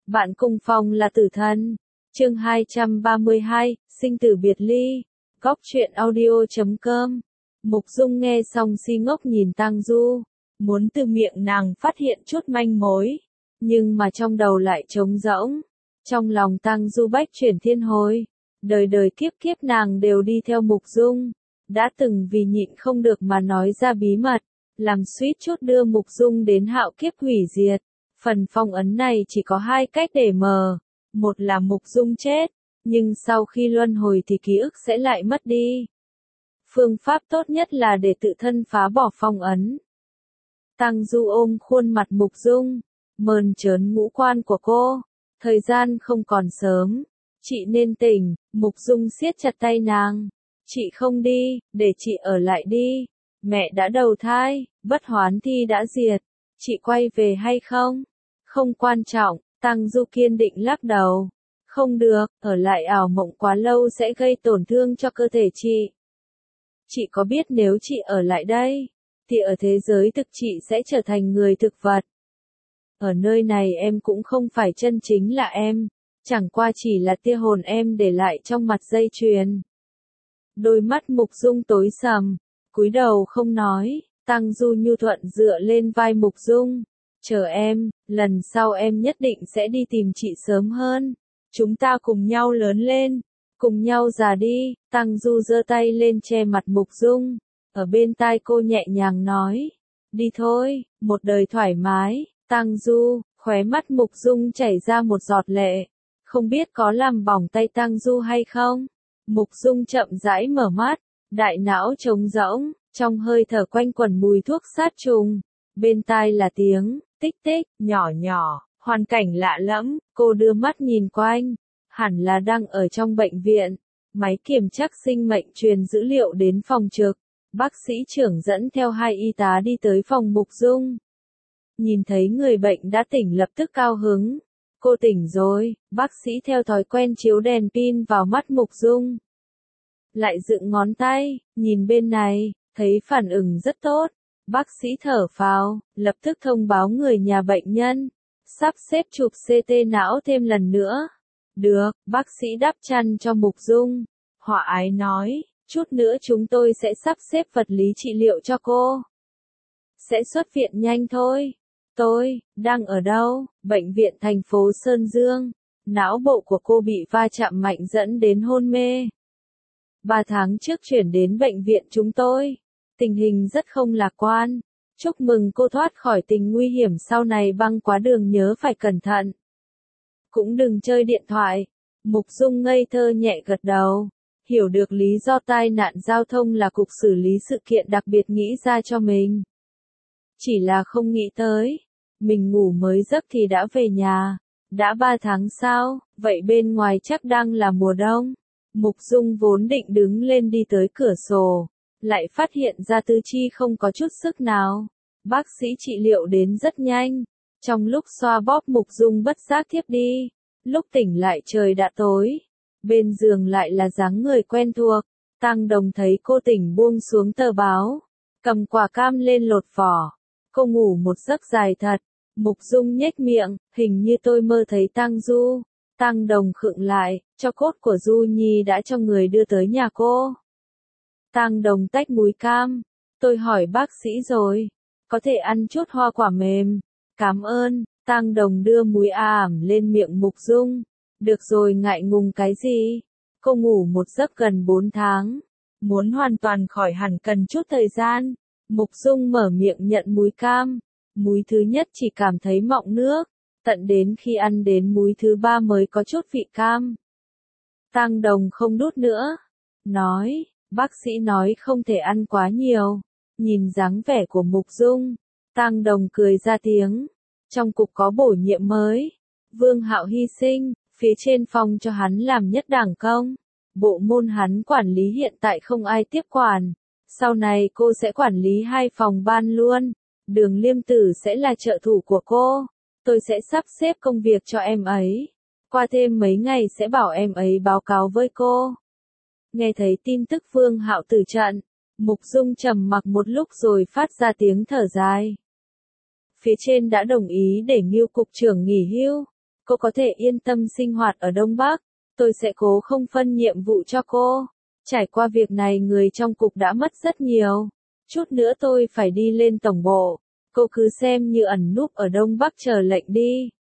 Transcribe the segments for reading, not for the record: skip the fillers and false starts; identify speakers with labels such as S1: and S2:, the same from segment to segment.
S1: Bạn cùng phòng là tử thần. Chương 232, sinh tử biệt ly. Góc truyện audio.com. Mục Dung nghe xong si ngốc nhìn Tang Du, muốn từ miệng nàng phát hiện chút manh mối, nhưng mà trong đầu lại trống rỗng. Trong lòng Tang Du bách chuyển thiên hồi, đời đời kiếp kiếp nàng đều đi theo Mục Dung, đã từng vì nhịn không được mà nói ra bí mật, làm suýt chút đưa Mục Dung đến hạo kiếp hủy diệt. Phần phong ấn này chỉ có hai cách để mở, một là Mục Dung chết, nhưng sau khi luân hồi thì ký ức sẽ lại mất đi. Phương pháp tốt nhất là để tự thân phá bỏ phong ấn. Tang Du ôm khuôn mặt Mục Dung, mơn trớn ngũ quan của cô. Thời gian không còn sớm, chị nên tỉnh. Mục Dung siết chặt tay nàng. Chị không đi, để chị ở lại đi. Mẹ đã đầu thai, bất hoán thi đã diệt. Chị quay về hay không? Không quan trọng. Tang Du kiên định lắc đầu. Không được, ở lại ảo mộng quá lâu sẽ gây tổn thương cho cơ thể chị. Chị có biết nếu chị ở lại đây, thì ở thế giới thực chị sẽ trở thành người thực vật. Ở nơi này em cũng không phải chân chính là em, chẳng qua chỉ là tia hồn em để lại trong mặt dây chuyền. Đôi mắt Mục Dung tối sầm, cúi đầu không nói. Tang Du nhu thuận dựa lên vai Mục Dung. Chờ em, lần sau em nhất định sẽ đi tìm chị sớm hơn. Chúng ta cùng nhau lớn lên, cùng nhau già đi. Tang Du giơ tay lên che mặt Mục Dung, ở bên tai cô nhẹ nhàng nói. Đi thôi, một đời thoải mái. Tang Du, khóe mắt Mục Dung chảy ra một giọt lệ. Không biết có làm bỏng tay Tang Du hay không? Mục Dung chậm rãi mở mắt, đại não trống rỗng, trong hơi thở quanh quẩn mùi thuốc sát trùng. Bên tai là tiếng tích tích, nhỏ nhỏ, hoàn cảnh lạ lẫm. Cô đưa mắt nhìn quanh, hẳn là đang ở trong bệnh viện. Máy kiểm tra sinh mệnh truyền dữ liệu đến phòng trực. Bác sĩ trưởng dẫn theo hai y tá đi tới phòng Mục Dung. Nhìn thấy người bệnh đã tỉnh lập tức cao hứng. Cô tỉnh rồi. Bác sĩ theo thói quen chiếu đèn pin vào mắt Mục Dung. Lại dựng ngón tay, nhìn bên này, thấy phản ứng rất tốt. Bác sĩ thở phào, lập tức thông báo người nhà bệnh nhân, sắp xếp chụp CT não thêm lần nữa. Được, bác sĩ đắp chăn cho Mục Dung. Hòa ái nói, chút nữa chúng tôi sẽ sắp xếp vật lý trị liệu cho cô. Sẽ xuất viện nhanh thôi. Tôi, đang ở đâu? Bệnh viện thành phố Sơn Dương. Não bộ của cô bị va chạm mạnh dẫn đến hôn mê. 3 tháng trước chuyển đến bệnh viện chúng tôi. Tình hình rất không lạc quan. Chúc mừng cô thoát khỏi tình nguy hiểm, sau này băng qua đường nhớ phải cẩn thận. Cũng đừng chơi điện thoại. Mục Dung ngây thơ nhẹ gật đầu. Hiểu được lý do tai nạn giao thông là cục xử lý sự kiện đặc biệt nghĩ ra cho mình. Chỉ là không nghĩ tới, mình ngủ mới giấc thì đã về nhà. Đã 3 tháng sao, vậy bên ngoài chắc đang là mùa đông. Mục Dung vốn định đứng lên đi tới cửa sổ, lại phát hiện ra tứ chi không có chút sức nào. Bác sĩ trị liệu đến rất nhanh. Trong lúc xoa bóp Mục Dung bất giác thiếp đi. Lúc tỉnh lại trời đã tối. Bên giường lại là dáng người quen thuộc. Tang Đồng thấy cô tỉnh buông xuống tờ báo, cầm quả cam lên lột vỏ. Cô ngủ một giấc dài thật. Mục Dung nhếch miệng, hình như tôi mơ thấy Tang Du. Tang Đồng khựng lại, tro cốt của Du Nhi đã cho người đưa tới nhà cô. Tang Đồng tách múi cam. Tôi hỏi bác sĩ rồi, có thể ăn chút hoa quả mềm. Cảm ơn. Tang Đồng đưa múi ảm lên miệng Mục Dung. Được rồi, ngại ngùng cái gì? Cô ngủ một giấc gần 4 tháng. Muốn hoàn toàn khỏi hẳn cần chút thời gian. Mục Dung mở miệng nhận múi cam. Múi thứ nhất chỉ cảm thấy mọng nước. Tận đến khi ăn đến múi thứ 3 mới có chút vị cam. Tang Đồng không đút nữa. Nói, bác sĩ nói không thể ăn quá nhiều. Nhìn dáng vẻ của Mục Dung, Tang Đồng cười ra tiếng. Trong cục có bổ nhiệm mới. Vương Hạo hy sinh, phía trên phòng cho hắn làm nhất đảng công. Bộ môn hắn quản lý hiện tại không ai tiếp quản. Sau này cô sẽ quản lý 2 phòng ban luôn. Đường Liêm Tử sẽ là trợ thủ của cô. Tôi sẽ sắp xếp công việc cho em ấy. Qua thêm mấy ngày sẽ bảo em ấy báo cáo với cô. Nghe thấy tin tức Vương Hạo tử trận, Mục Dung trầm mặc một lúc rồi phát ra tiếng thở dài. Phía trên đã đồng ý để Ngưu cục trưởng nghỉ hưu. cô có thể yên tâm sinh hoạt ở Đông Bắc, tôi sẽ cố không phân nhiệm vụ cho cô. Trải qua việc này người trong cục đã mất rất nhiều. Chút nữa tôi phải đi lên tổng bộ. Cô cứ xem như ẩn núp ở Đông Bắc chờ lệnh đi.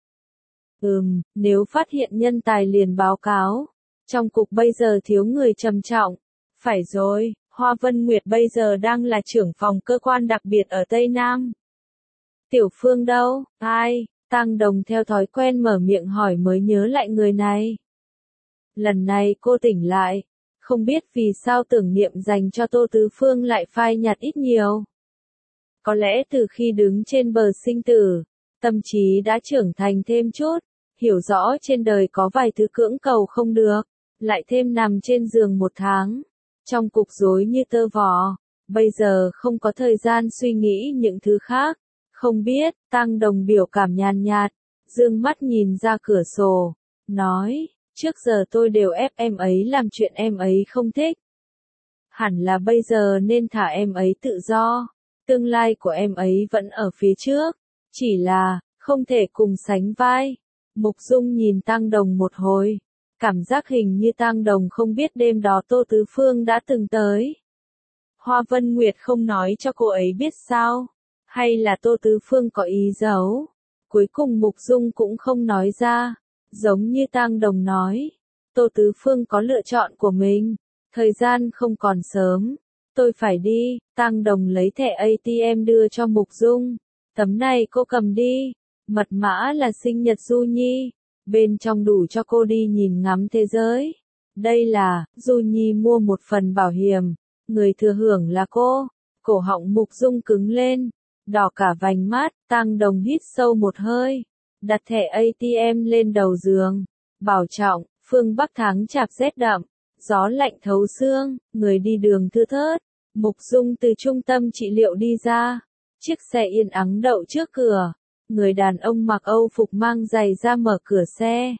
S1: Nếu phát hiện nhân tài liền báo cáo. Trong cục bây giờ thiếu người trầm trọng. Phải rồi, Hoa Vân Nguyệt bây giờ đang là trưởng phòng cơ quan đặc biệt ở Tây Nam. Tiểu Phương đâu? Ai? Tang Đồng theo thói quen mở miệng hỏi mới nhớ lại người này. Lần này cô tỉnh lại. Không biết vì sao tưởng niệm dành cho Tô Tứ Phương lại phai nhạt ít nhiều. Có lẽ từ khi đứng trên bờ sinh tử, tâm trí đã trưởng thành thêm chút, hiểu rõ trên đời có vài thứ cưỡng cầu không được, lại thêm nằm trên giường một tháng, trong cục rối như tơ vò, bây giờ không có thời gian suy nghĩ những thứ khác, không biết, Tang Đồng biểu cảm nhàn nhạt, dương mắt nhìn ra cửa sổ, nói, trước giờ tôi đều ép em ấy làm chuyện em ấy không thích. Hẳn là bây giờ nên thả em ấy tự do. Tương lai của em ấy vẫn ở phía trước, chỉ là, không thể cùng sánh vai. Mục Dung nhìn Tang Đồng một hồi, cảm giác hình như Tang Đồng không biết đêm đó Tô Tứ Phương đã từng tới. Hoa Vân Nguyệt không nói cho cô ấy biết sao, hay là Tô Tứ Phương có ý giấu. Cuối cùng Mục Dung cũng không nói ra, giống như Tang Đồng nói. Tô Tứ Phương có lựa chọn của mình, thời gian không còn sớm. Tôi phải đi, Tang Đồng lấy thẻ ATM đưa cho Mục Dung. Tấm này cô cầm đi. Mật mã là sinh nhật Du Nhi. Bên trong đủ cho cô đi nhìn ngắm thế giới. Đây là, Du Nhi mua một phần bảo hiểm. Người thừa hưởng là cô. Cổ họng Mục Dung cứng lên. Đỏ cả vành mắt, Tang Đồng hít sâu một hơi. Đặt thẻ ATM lên đầu giường. Bảo trọng, phương Bắc tháng chạp rét đậm. Gió lạnh thấu xương, người đi đường thưa thớt. Mục Dung từ trung tâm trị liệu đi ra. Chiếc xe yên ắng đậu trước cửa. Người đàn ông mặc Âu phục mang giày ra mở cửa xe.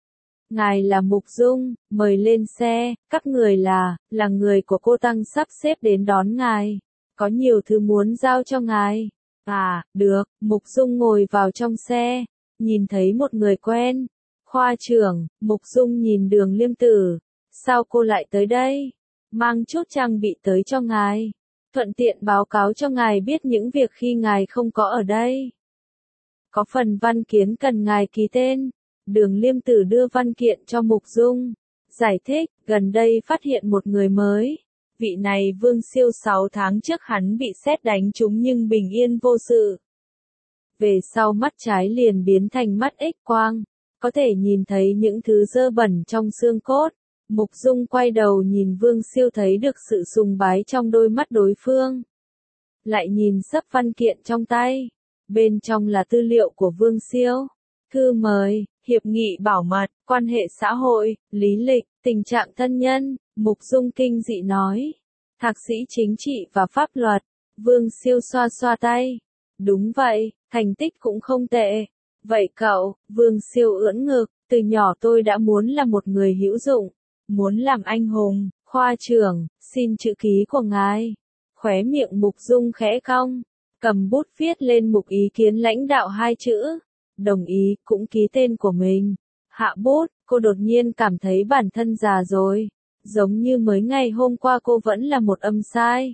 S1: Ngài là Mục Dung, mời lên xe. Các người là người của cô Tăng sắp xếp đến đón ngài. Có nhiều thứ muốn giao cho ngài. À, được, Mục Dung ngồi vào trong xe. Nhìn thấy một người quen. Khoa trưởng, Mục Dung nhìn Đường Liêm Tử. Sao cô lại tới đây? Mang chút trang bị tới cho ngài. Thuận tiện báo cáo cho ngài biết những việc khi ngài không có ở đây. Có phần văn kiến cần ngài ký tên. Đường Liêm Tử đưa văn kiện cho Mục Dung. Giải thích, gần đây phát hiện một người mới. Vị này Vương Siêu 6 tháng trước hắn bị sét đánh trúng nhưng bình yên vô sự. Về sau mắt trái liền biến thành mắt X-quang. Có thể nhìn thấy những thứ dơ bẩn trong xương cốt. Mục Dung quay đầu nhìn Vương Siêu thấy được sự sùng bái trong đôi mắt đối phương. Lại nhìn sấp văn kiện trong tay. Bên trong là tư liệu của Vương Siêu. Thư mời, hiệp nghị bảo mật, quan hệ xã hội, lý lịch, tình trạng thân nhân. Mục Dung kinh dị nói. Thạc sĩ chính trị và pháp luật. Vương Siêu xoa xoa tay. Đúng vậy, thành tích cũng không tệ. Vậy cậu, Vương Siêu ưỡn ngực, từ nhỏ tôi đã muốn là một người hữu dụng. Muốn làm anh hùng, khoa trưởng, xin chữ ký của ngài. Khóe miệng Mục Dung khẽ cong, cầm bút viết lên mục ý kiến lãnh đạo 2 chữ. Đồng ý, cũng ký tên của mình. Hạ bút, cô đột nhiên cảm thấy bản thân già rồi. Giống như mới ngày hôm qua cô vẫn là một âm sai.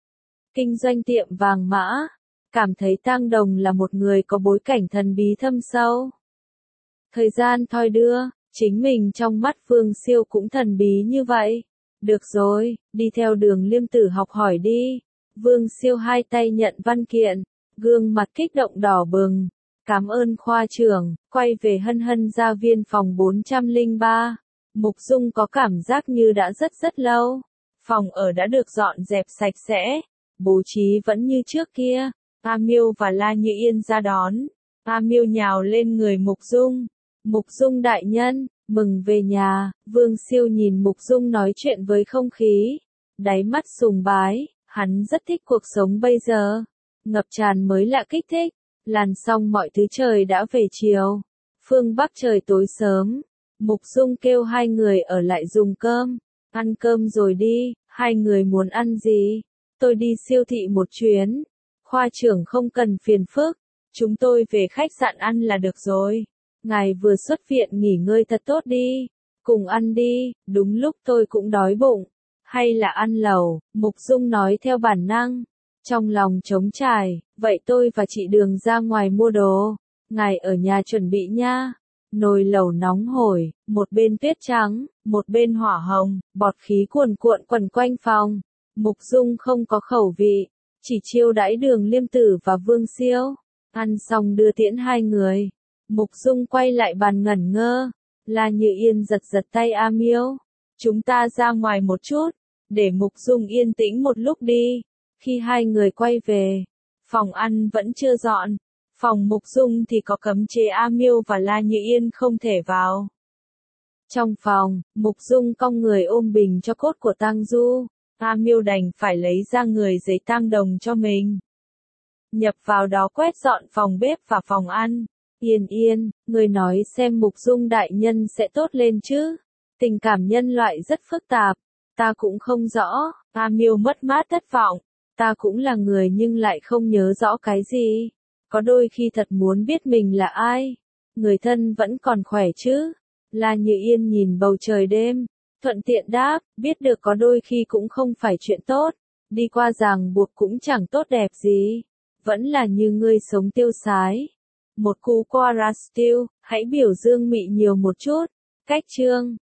S1: Kinh doanh tiệm vàng mã. Cảm thấy Tang Đồng là một người có bối cảnh thần bí thâm sâu. Thời gian thoi đưa. Chính mình trong mắt Vương Siêu cũng thần bí như vậy. Được rồi, đi theo Đường Liêm Tử học hỏi đi. Vương Siêu hai tay nhận văn kiện, gương mặt kích động đỏ bừng. Cảm ơn khoa trưởng, quay về hân hân gia viên phòng 403. Mục Dung có cảm giác như đã rất lâu. Phòng ở đã được dọn dẹp sạch sẽ, bố trí vẫn như trước kia. A Miêu và La Như Yên ra đón. A Miêu nhào lên người Mục Dung. Mục Dung đại nhân, mừng về nhà. Vương Siêu nhìn Mục Dung nói chuyện với không khí. Đáy mắt sùng bái, hắn rất thích cuộc sống bây giờ. Ngập tràn mới lạ kích thích. Làm xong mọi thứ trời đã về chiều. Phương Bắc trời tối sớm. Mục Dung kêu hai người ở lại dùng cơm. Ăn cơm rồi đi, hai người muốn ăn gì? Tôi đi siêu thị một chuyến. Khoa trưởng không cần phiền phức. Chúng tôi về khách sạn ăn là được rồi. ngài vừa xuất viện nghỉ ngơi thật tốt đi, cùng ăn đi, đúng lúc tôi cũng đói bụng, hay là ăn lẩu, Mục Dung nói theo bản năng, trong lòng trống trải, vậy tôi và chị Đường ra ngoài mua đồ, ngài ở nhà chuẩn bị nha. Nồi lẩu nóng hổi, một bên tuyết trắng, một bên hỏa hồng, bọt khí cuồn cuộn quẩn quanh phòng. Mục Dung không có khẩu vị, chỉ chiêu đãi Đường Liêm Tử và Vương Siêu. Ăn xong đưa tiễn hai người. Mục Dung quay lại bàn ngẩn ngơ. La Như Yên giật giật tay A Miêu. Chúng ta ra ngoài một chút, để Mục Dung yên tĩnh một lúc đi. Khi hai người quay về, phòng ăn vẫn chưa dọn. Phòng Mục Dung thì có cấm chế A Miêu và La Như Yên không thể vào. Trong phòng, Mục Dung cong người ôm bình cho cốt của tang Du. A Miêu đành phải lấy ra người giấy tang đồng cho mình. Nhập vào đó quét dọn phòng bếp và phòng ăn. Yên Yên, người nói xem Mục Dung đại nhân sẽ tốt lên chứ? Tình cảm nhân loại rất phức tạp. Ta cũng không rõ. A Miêu mất mát thất vọng. Ta cũng là người nhưng lại không nhớ rõ cái gì. Có đôi khi thật muốn biết mình là ai. Người thân vẫn còn khỏe chứ? La Như Yên nhìn bầu trời đêm, thuận tiện đáp, biết được có đôi khi cũng không phải chuyện tốt. Đi qua ràng buộc cũng chẳng tốt đẹp gì. Vẫn là như ngươi sống tiêu sái. Một cú qua Rastil, hãy biểu dương mị nhiều một chút. Cách chương